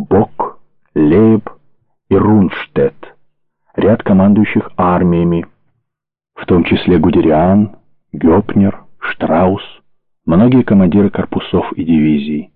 Бок, Лейб и Рунштедт, ряд командующих армиями, в том числе Гудериан, Гёпнер, Штраус, многие командиры корпусов и дивизий.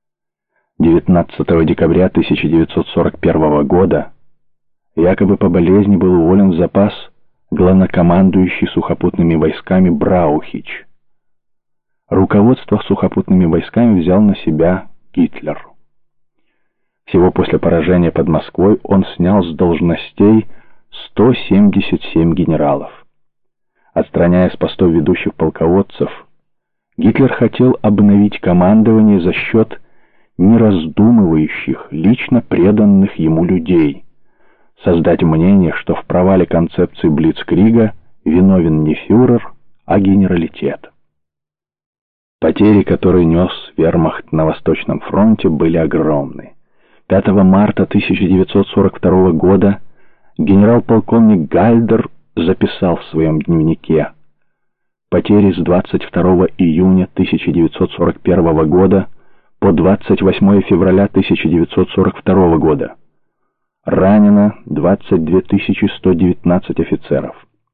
19 декабря 1941 года якобы по болезни был уволен в запас главнокомандующий сухопутными войсками Браухич. Руководство сухопутными войсками взял на себя Гитлер. Всего после поражения под Москвой он снял с должностей 177 генералов. Отстраняя с постов ведущих полководцев, Гитлер хотел обновить командование за счет нераздумывающих, лично преданных ему людей, создать мнение, что в провале концепции Блицкрига виновен не фюрер, а генералитет. Потери, которые нес вермахт на Восточном фронте, были огромны. 5 марта 1942 года генерал-полковник Гальдер записал в своем дневнике: потери с 22 июня 1941 года по 28 февраля 1942 года. Ранено 22 119 офицеров,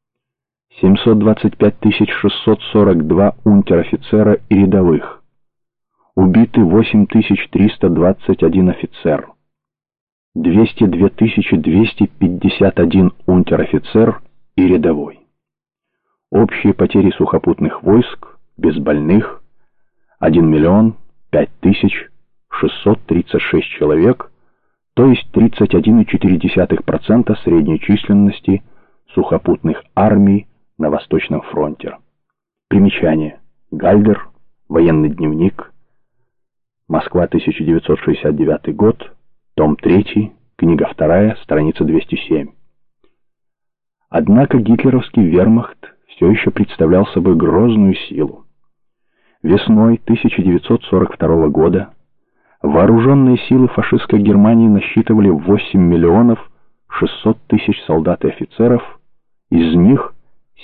725 642 унтер-офицера и рядовых, убиты 8 321 офицер, 202 251 унтер-офицер и рядовой. Общие потери сухопутных войск без больных 1 005 636 человек, то есть 31,4% средней численности сухопутных армий на Восточном фронте. Примечание. Гальдер. Военный дневник. Москва, 1969 год. Том 3. Книга 2. Страница 207. Однако гитлеровский вермахт все еще представлял собой грозную силу. Весной 1942 года вооруженные силы фашистской Германии насчитывали 8 600 000 солдат и офицеров, из них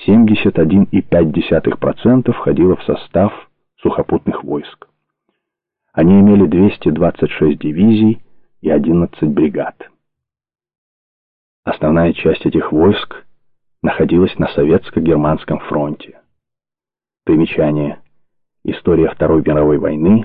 71,5% входило в состав сухопутных войск. Они имели 226 дивизий и 11 бригад. Основная часть этих войск находилась на Советско-Германском фронте. Примечание. История Второй мировой войны,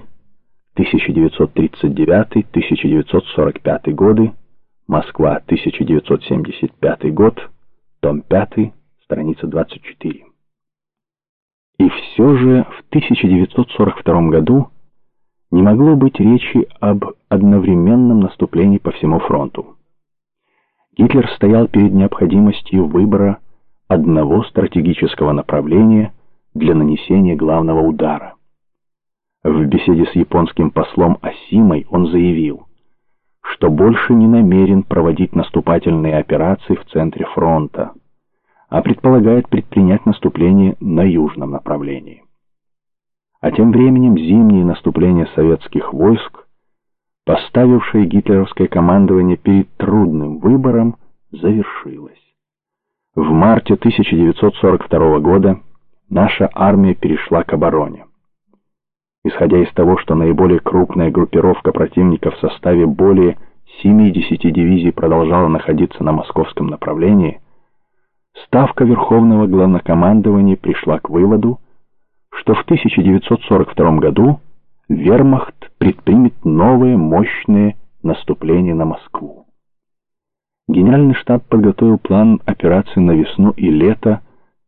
1939-1945 годы, Москва, 1975 год, том 5, страница 24. И все же в 1942 году не могло быть речи об одновременном наступлении по всему фронту. Гитлер стоял перед необходимостью выбора одного стратегического направления для нанесения главного удара. В беседе с японским послом Осимой он заявил, что больше не намерен проводить наступательные операции в центре фронта, а предполагает предпринять наступление на южном направлении. А тем временем зимнее наступление советских войск, поставившее гитлеровское командование перед трудным выбором, завершилось. В марте 1942 года наша армия перешла к обороне. Исходя из того, что наиболее крупная группировка противника в составе более 70 дивизий продолжала находиться на московском направлении, Ставка Верховного Главнокомандования пришла к выводу, что в 1942 году вермахт предпримет новое мощное наступление на Москву. Генеральный штаб подготовил план операции на весну и лето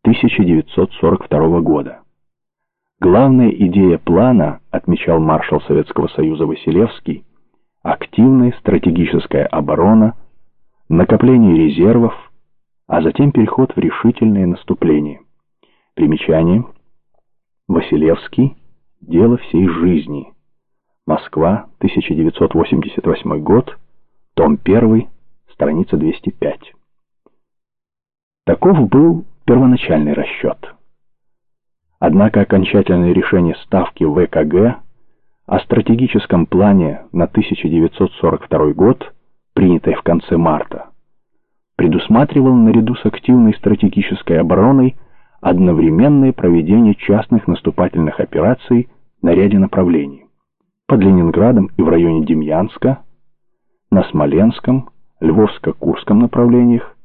1942 года. Главная идея плана, отмечал маршал Советского Союза Василевский, активная стратегическая оборона, накопление резервов, а затем переход в решительное наступление. Примечание. Василевский. Дело всей жизни. Москва, 1988 год, том 1, страница 205. Таков был первоначальный расчет. Однако окончательное решение Ставки ВКГ о стратегическом плане на 1942 год, принятое в конце марта, предусматривало наряду с активной стратегической обороной одновременное проведение частных наступательных операций на ряде направлений: под Ленинградом и в районе Демьянска, на Смоленском, Львовско-Курском направлениях